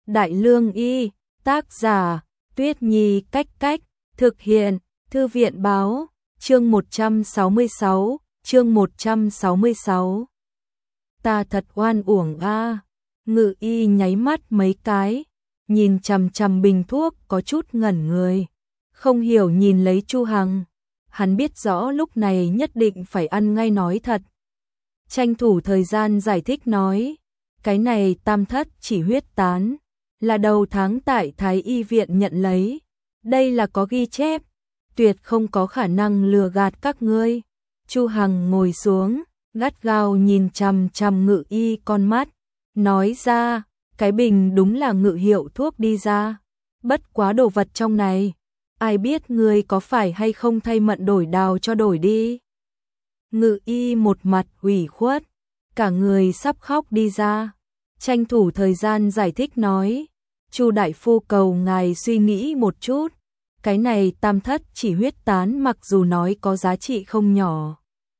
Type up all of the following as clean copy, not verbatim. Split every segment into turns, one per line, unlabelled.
Đại Lương Y, tác giả, Tuyết Nhi Cách Cách, thực hiện, Thư viện Báo, chương 166, chương 166. Ta thật oan uổng a. Ngự y nháy mắt mấy cái, nhìn chằm chằm bình thuốc có chút ngẩn người, không hiểu nhìn lấy Chu Hằng. Hắn biết rõ lúc này nhất định phải ăn ngay nói thật. Tranh thủ thời gian giải thích nói, cái này tam thất chỉ huyết tán, là đầu tháng tại Thái Y viện nhận lấy, đây là có ghi chép, tuyệt không có khả năng lừa gạt các ngươi. Chu Hằng ngồi xuống, gắt gao nhìn chằm chằm Ngự y con mắt, nói ra, cái bình đúng là Ngự hiệu thuốc đi ra, bất quá đồ vật trong này, ai biết ngươi có phải hay không thay mận đổi đào cho đổi đi. Ngự y một mặt ủy khuất, cả người sắp khóc đi ra, tranh thủ thời gian giải thích nói, Chu đại phu cầu ngài suy nghĩ một chút, cái này tam thất chỉ huyết tán mặc dù nói có giá trị không nhỏ,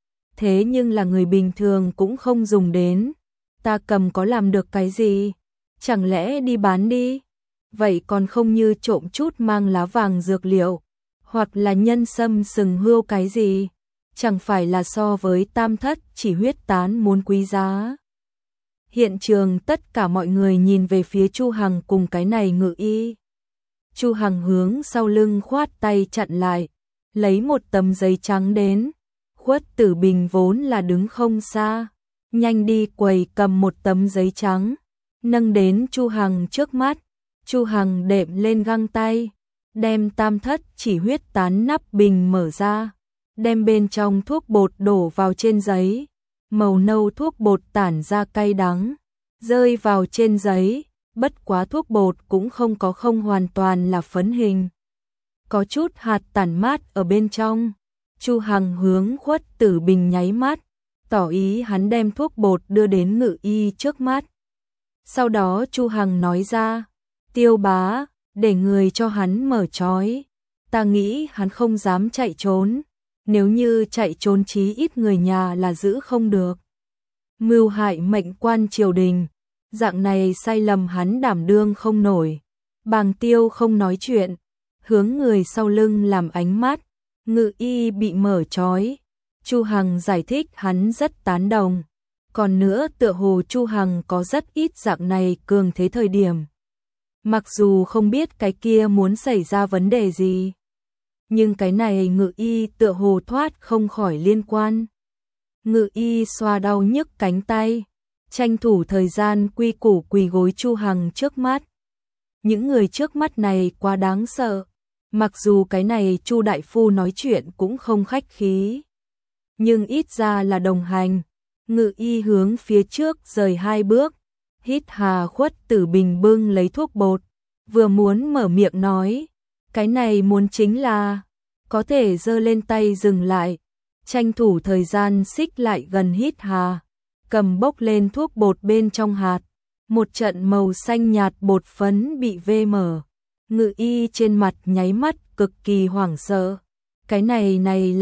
thế nhưng là người bình thường cũng không dùng đến, ta cầm có làm được cái gì, chẳng lẽ đi bán đi, vậy còn không như trộm chút mang lá vàng dược liệu, hoặc là nhân sâm sừng hươu cái gì, chẳng phải là so với tam thất chỉ huyết tán muốn quý giá. Hiện trường tất cả mọi người nhìn về phía Chu Hằng cùng cái này Ngự y. Chu Hằng hướng sau lưng khoát tay chặn lại, lấy một tấm giấy trắng đến. Khuất Tử Bình vốn là đứng không xa, nhanh đi quầy cầm một tấm giấy trắng, nâng đến Chu Hằng trước mắt. Chu Hằng đệm lên găng tay, đem tam thất chỉ huyết tán nắp bình mở ra, đem bên trong thuốc bột đổ vào trên giấy. Màu nâu thuốc bột tản ra cay đắng, rơi vào trên giấy, bất quá thuốc bột cũng không hoàn toàn là phấn hình. Có chút hạt tản mát ở bên trong. Chu Hằng hướng Khuất Tử Bình nháy mắt, tỏ ý hắn đem thuốc bột đưa đến Ngự y trước mắt. Sau đó Chu Hằng nói ra, Tiêu bá, để người cho hắn mở trói. Ta nghĩ hắn không dám chạy trốn. Nếu như chạy trốn chí ít người nhà là giữ không được. Mưu hại mệnh quan triều đình, dạng này sai lầm hắn đảm đương không nổi. Bàng Tiêu không nói chuyện, hướng người sau lưng làm ánh mắt. Ngự y bị mở trói. Chu Hằng giải thích hắn rất tán đồng. Còn nữa tựa hồ Chu Hằng có rất ít dạng này cường thế thời điểm. Mặc dù không biết cái kia muốn xảy ra vấn đề gì, nhưng cái này Ngự y tựa hồ thoát không khỏi liên quan. Ngự y xoa đau nhức cánh tay, tranh thủ thời gian quy củ quỳ gối Chu Hằng trước mắt. Những người trước mắt này quá đáng sợ, mặc dù cái này Chu đại phu nói chuyện cũng không khách khí, nhưng ít ra là đồng hành. Ngự y hướng phía trước rời 2 bước, hít hà. Khuất Tử Bình bưng lấy thuốc bột, vừa muốn mở miệng nói, cái này muốn chính là, có thể giơ lên tay dừng lại, tranh thủ thời gian xích lại gần hít hà, cầm bốc lên thuốc bột bên trong hạt, một trận màu xanh nhạt bột phấn bị vê mở. Ngự y trên mặt nháy mắt cực kỳ hoảng sợ, cái này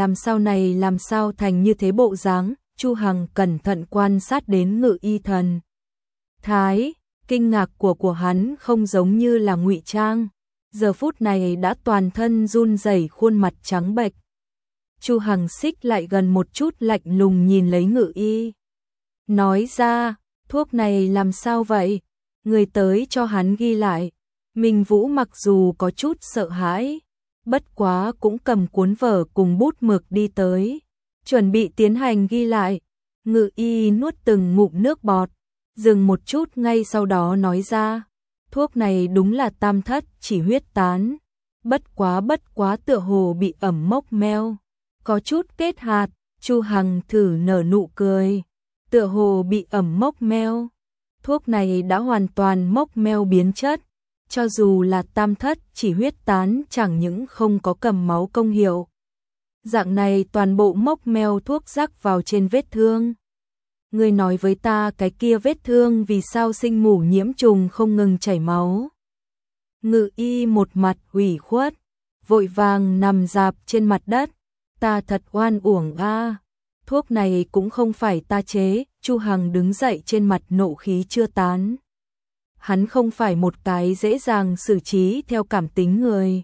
làm sao thành như thế bộ dáng. Chu Hằng cẩn thận quan sát đến Ngự y thần thái, kinh ngạc của hắn không giống như là ngụy trang, giờ phút này đã toàn thân run rẩy, khuôn mặt trắng bệch. Chu Hằng xích lại gần một chút, lạnh lùng nhìn lấy Ngự y, nói ra, thuốc này làm sao vậy? Người tới cho hắn ghi lại. Minh Vũ mặc dù có chút sợ hãi, bất quá cũng cầm cuốn vở cùng bút mực đi tới, chuẩn bị tiến hành ghi lại. Ngự y nuốt từng ngụm nước bọt, dừng một chút ngay sau đó nói ra, thuốc này đúng là tam thất chỉ huyết tán, bất quá tựa hồ bị ẩm mốc meo, có chút kết hạt. Chu Hằng thử nở nụ cười, tựa hồ bị ẩm mốc meo, thuốc này đã hoàn toàn mốc meo biến chất, cho dù là tam thất chỉ huyết tán chẳng những không có cầm máu công hiệu, dạng này toàn bộ mốc meo thuốc rắc vào trên vết thương. Ngươi nói với ta cái kia vết thương vì sao sinh mủ nhiễm trùng không ngừng chảy máu? Ngự y một mặt ủy khuất, vội vàng nằm rạp trên mặt đất. Ta thật oan uổng a, thuốc này cũng không phải ta chế. Chu Hằng đứng dậy, trên mặt nộ khí chưa tán. hắn không phải một cái dễ dàng xử trí theo cảm tính người.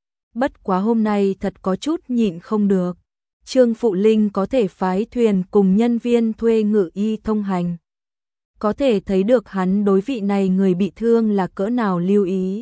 Bất quá hôm nay thật có chút nhịn không được. Trương Phụ Linh có thể phái thuyền cùng nhân viên thuê ngự y thông hành. Có thể thấy được hắn đối vị này người bị thương là cỡ nào lưu ý.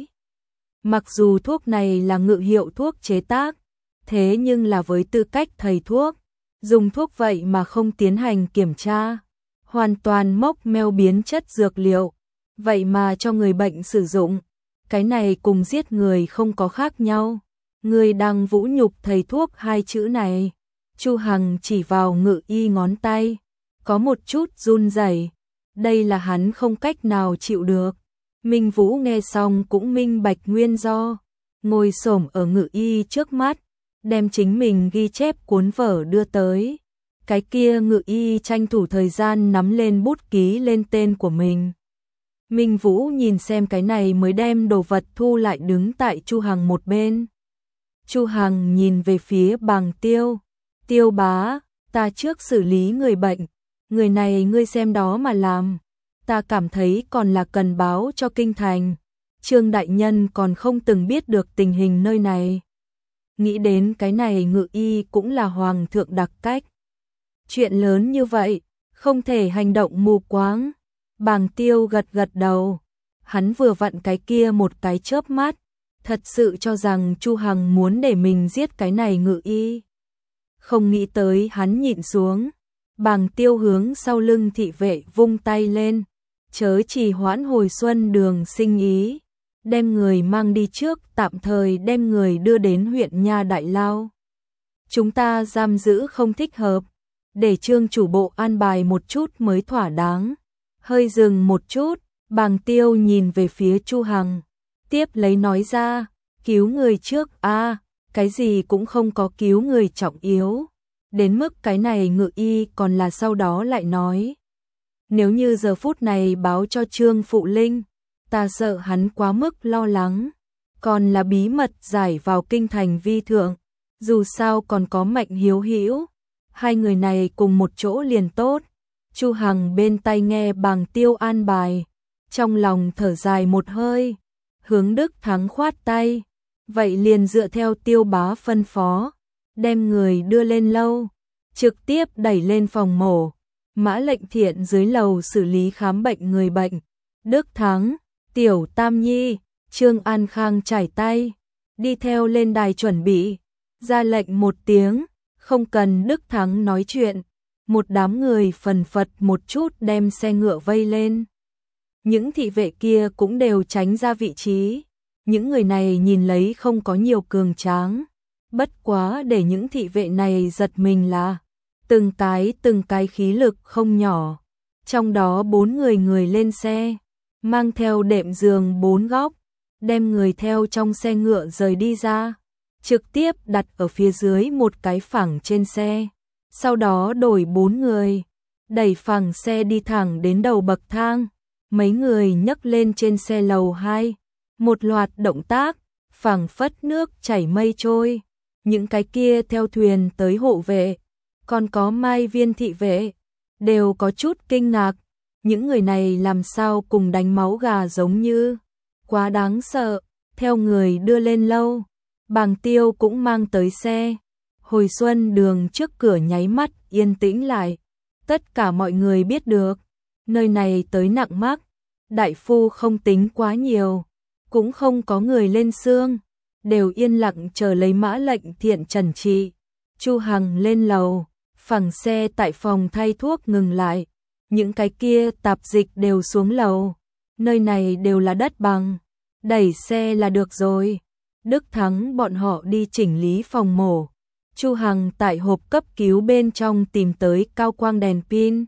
Mặc dù thuốc này là ngự hiệu thuốc chế tác, thế nhưng là với tư cách thầy thuốc, dùng thuốc vậy mà không tiến hành kiểm tra, hoàn toàn mốc meo biến chất dược liệu, vậy mà cho người bệnh sử dụng, cái này cùng giết người không có khác nhau. Người đang vũ nhục thầy thuốc hai chữ này. Chu Hằng chỉ vào ngự y ngón tay, có một chút run rẩy. Đây là hắn không cách nào chịu được. Minh Vũ nghe xong cũng minh bạch nguyên do, ngồi xổm ở ngự y trước mắt, đem chính mình ghi chép cuốn vở đưa tới. Cái kia ngự y tranh thủ thời gian nắm lên bút ký lên tên của mình. Minh Vũ nhìn xem cái này mới đem đồ vật thu lại, đứng tại Chu Hằng một bên. Chu Hằng nhìn về phía Bàng Tiêu. Tiêu bá, ta trước xử lý người bệnh, người này ngươi xem đó mà làm. Ta cảm thấy còn là cần báo cho kinh thành. Trương đại nhân còn không từng biết được tình hình nơi này. Nghĩ đến cái này ngự y cũng là hoàng thượng đặc cách. Chuyện lớn như vậy, không thể hành động mù quáng. Bàng Tiêu gật gật đầu. Hắn vừa vặn cái kia một cái chớp mắt, thật sự cho rằng Chu Hằng muốn để mình giết cái này ngự y. Không nghĩ tới hắn nhịn xuống. Bàng Tiêu hướng sau lưng thị vệ vung tay lên. Chớ trì hoãn hồi xuân đường sinh ý. Đem người mang đi trước, tạm thời đem người đưa đến huyện Nha Đại Lao. Chúng ta giam giữ không thích hợp, để Trương chủ bộ an bài một chút mới thỏa đáng. Hơi dừng một chút, Bàng Tiêu nhìn về phía Chu Hằng, tiếp lấy nói ra, cứu người trước a, cái gì cũng không có cứu người trọng yếu. Đến mức cái này ngự y còn là sau đó lại nói. Nếu như giờ phút này báo cho Trương Phụ Linh, ta sợ hắn quá mức lo lắng. Còn là bí mật giải vào kinh thành vi thượng, dù sao còn có Mạnh Hiếu Hữu, hai người này cùng một chỗ liền tốt. Chu Hằng bên tai nghe Bàng Tiêu an bài, trong lòng thở dài một hơi, hướng Đức Thắng khoát tay, vậy liền dựa theo Tiêu bá phân phó, đem người đưa lên lâu, trực tiếp đẩy lên phòng mổ. Mã Lệnh Thiện dưới lầu xử lý khám bệnh người bệnh. Đức Thắng, Tiểu Tam Nhi, Trương An Khang chải tay, đi theo lên đài chuẩn bị, ra lệnh một tiếng, không cần Đức Thắng nói chuyện. Một đám người phần phật một chút đem xe ngựa vây lên. Những thị vệ kia cũng đều tránh ra vị trí. Những người này nhìn lấy không có nhiều cường tráng. Bất quá để những thị vệ này giật mình là từng cái khí lực không nhỏ. Trong đó 4 người lên xe, mang theo đệm giường 4 góc, đem người theo trong xe ngựa rời đi ra, trực tiếp đặt ở phía dưới một cái phẳng trên xe. Sau đó đổi 4 người, đẩy phẳng xe đi thẳng đến đầu bậc thang. Mấy người nhấc lên trên xe lầu 2, một loạt động tác, phẳng phất nước chảy mây trôi. Những cái kia theo thuyền tới hộ vệ, còn có Mai Viên thị vệ, đều có chút kinh ngạc. Những người này làm sao cùng đánh máu gà giống như, quá đáng sợ. Theo người đưa lên lâu, Bàng Tiêu cũng mang tới xe. Hồi xuân đường trước cửa nháy mắt yên tĩnh lại. Tất cả mọi người biết được, nơi này tới nặng mắc, đại phu không tính quá nhiều, cũng không có người lên xương, đều yên lặng chờ lấy Mã Lệnh Thiện trần trị. Chu Hằng lên lầu, phẳng xe tại phòng thay thuốc ngừng lại, những cái kia tạp dịch đều xuống lầu, nơi này đều là đất bằng, đẩy xe là được rồi. Đức Thắng bọn họ đi chỉnh lý phòng mổ. Chu Hằng tại hộp cấp cứu bên trong tìm tới cao quang đèn pin,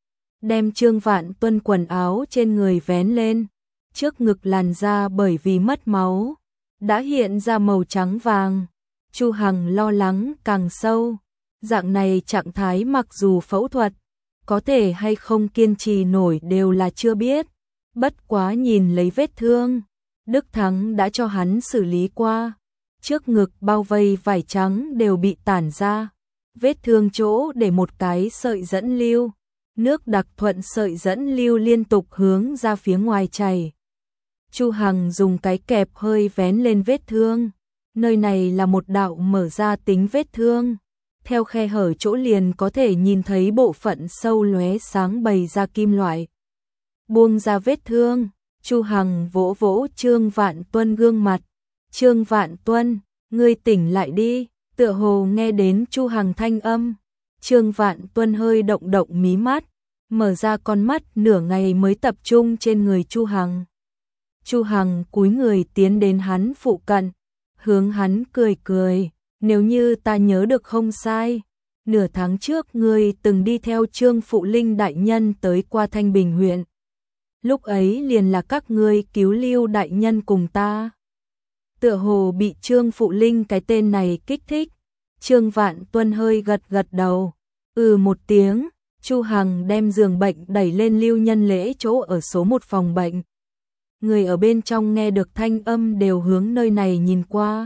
đem Trương Vạn Tuân quần áo trên người vén lên, trước ngực làn da bởi vì mất máu đã hiện ra màu trắng vàng. Chu Hằng lo lắng càng sâu, dạng này trạng thái mặc dù phẫu thuật có thể hay không kiên trì nổi đều là chưa biết, bất quá nhìn lấy vết thương Đức Thắng đã cho hắn xử lý qua, trước ngực bao vây vải trắng đều bị tản ra, vết thương chỗ để một cái sợi dẫn lưu, nước đặc thuận sợi dẫn lưu liên tục hướng ra phía ngoài chảy. Chu Hằng dùng cái kẹp hơi vén lên vết thương. Nơi này là một đạo mở ra tính vết thương. Theo khe hở chỗ liền có thể nhìn thấy bộ phận sâu lóe sáng bày ra kim loại. Buông ra vết thương, Chu Hằng vỗ vỗ Trương Vạn Tuân gương mặt. Trương Vạn Tuân, ngươi tỉnh lại đi, tựa hồ nghe đến Chu Hằng thanh âm. Trương Vạn Tuân hơi động động mí mắt, mở ra con mắt nửa ngày mới tập trung trên người Chu Hằng. Chu Hằng cúi người tiến đến hắn phụ cận, hướng hắn cười cười, nếu như ta nhớ được không sai, nửa tháng trước ngươi từng đi theo Trương Phụ Linh đại nhân tới qua Thanh Bình huyện. Lúc ấy liền là các ngươi cứu Lưu đại nhân cùng ta. Tựa hồ bị Trương Phụ Linh cái tên này kích thích, Trương Vạn Tuân hơi gật gật đầu, một tiếng. Chu Hằng đem giường bệnh đẩy lên Lưu Nhân Lễ chỗ ở số 1 phòng bệnh. Người ở bên trong nghe được thanh âm đều hướng nơi này nhìn qua.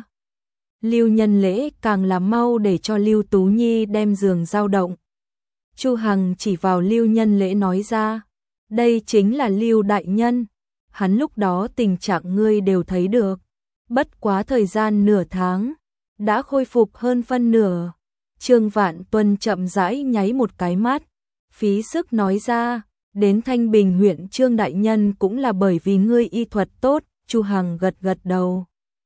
Lưu Nhân Lễ càng làm mau để cho Lưu Tú Nhi đem giường dao động. Chu Hằng chỉ vào Lưu Nhân Lễ nói ra, đây chính là Lưu đại nhân, hắn lúc đó tình trạng ngươi đều thấy được, bất quá thời gian nửa tháng, đã khôi phục hơn phân nửa. Trương Vạn Tuân chậm rãi nháy một cái mắt, phí sức nói ra, đến Thanh Bình huyện Trương đại nhân cũng là bởi vì ngươi y thuật tốt. Chu Hằng gật gật đầu.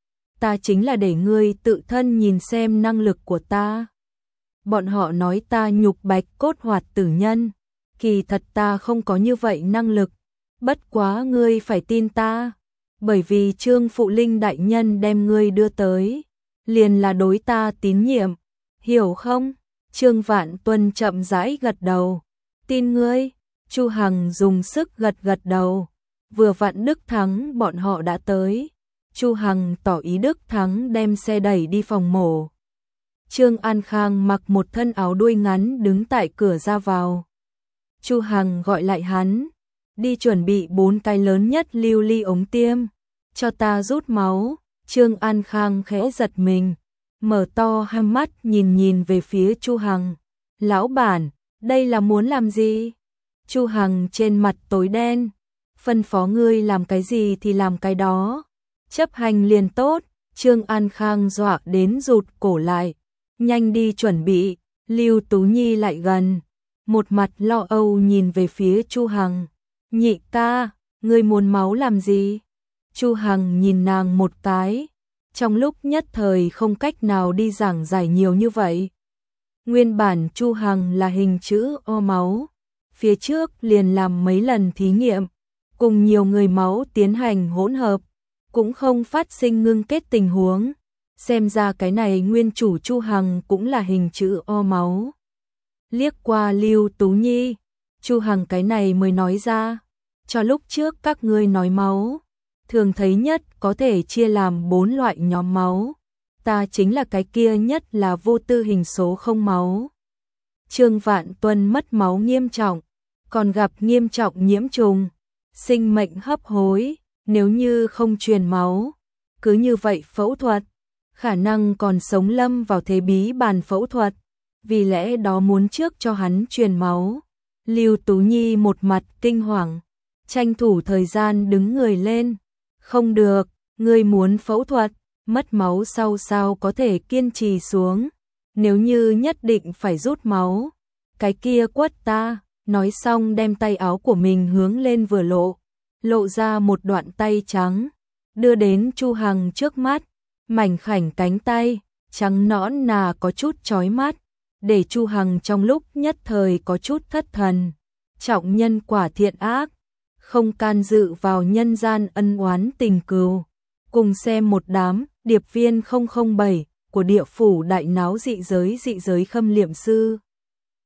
Ta chính là để ngươi tự thân nhìn xem năng lực của ta. Bọn họ nói ta nhục bạch cốt hoạt tử nhân, kỳ thật ta không có như vậy năng lực, bất quá ngươi phải tin ta, bởi vì Trương Phụ Linh đại nhân đem ngươi đưa tới, liền là đối ta tín nhiệm, hiểu không? Trương Vạn Tuân chậm rãi gật đầu, tin ngươi. Chu Hằng dùng sức gật gật đầu, vừa vặn Đức Thắng bọn họ đã tới. Chu Hằng tỏ ý Đức Thắng đem xe đẩy đi phòng mổ. Trương An Khang mặc một thân áo đuôi ngắn đứng tại cửa ra vào. Chu Hằng gọi lại hắn, đi chuẩn bị 4 cái lớn nhất lưu ly ống tiêm, cho ta rút máu. Trương An Khang khẽ giật mình, mở to hai mắt nhìn về phía Chu Hằng. Lão bản, đây là muốn làm gì? Chu Hằng trên mặt tối đen, phân phó ngươi làm cái gì thì làm cái đó, chấp hành liền tốt. Trương An Khang dọa đến rụt cổ lại, nhanh đi chuẩn bị. Lưu Tú Nhi lại gần, một mặt lo âu nhìn về phía Chu Hằng. Nhị ca, ngươi muốn máu làm gì? Chu Hằng nhìn nàng một cái, trong lúc nhất thời không cách nào đi giảng giải nhiều như vậy. Nguyên bản Chu Hằng là hình chữ O máu, phía trước liền làm mấy lần thí nghiệm, cùng nhiều người máu tiến hành hỗn hợp, cũng không phát sinh ngưng kết tình huống. Xem ra cái này nguyên chủ Chu Hằng cũng là hình chữ O máu. Liếc qua Lưu Tú Nhi, Chu Hằng cái này mới nói ra, cho lúc trước các ngươi nói máu, thường thấy nhất có thể chia làm 4 loại nhóm máu. Ta chính là cái kia nhất là vô tư hình số không máu. Trương Vạn Tuân mất máu nghiêm trọng, còn gặp nghiêm trọng nhiễm trùng, sinh mệnh hấp hối, nếu như không truyền máu, cứ như vậy phẫu thuật, khả năng còn sống lâm vào thế bí bàn phẫu thuật, vì lẽ đó muốn trước cho hắn truyền máu. Lưu Tú Nhi một mặt kinh hoàng, tranh thủ thời gian đứng người lên, không được, ngươi muốn phẫu thuật, mất máu sau sao có thể kiên trì xuống, nếu như nhất định phải rút máu, cái kia quất ta. Nói xong đem tay áo của mình hướng lên vừa lộ ra một đoạn tay trắng, đưa đến Chu Hằng trước mắt, mảnh khảnh cánh tay, trắng nõn nà có chút chói mắt, để Chu Hằng trong lúc nhất thời có chút thất thần. Trọng nhân quả thiện ác, không can dự vào nhân gian ân oán tình cừu. Cùng xem một đám điệp viên 007 của địa phủ đại náo dị giới khâm liệm sư.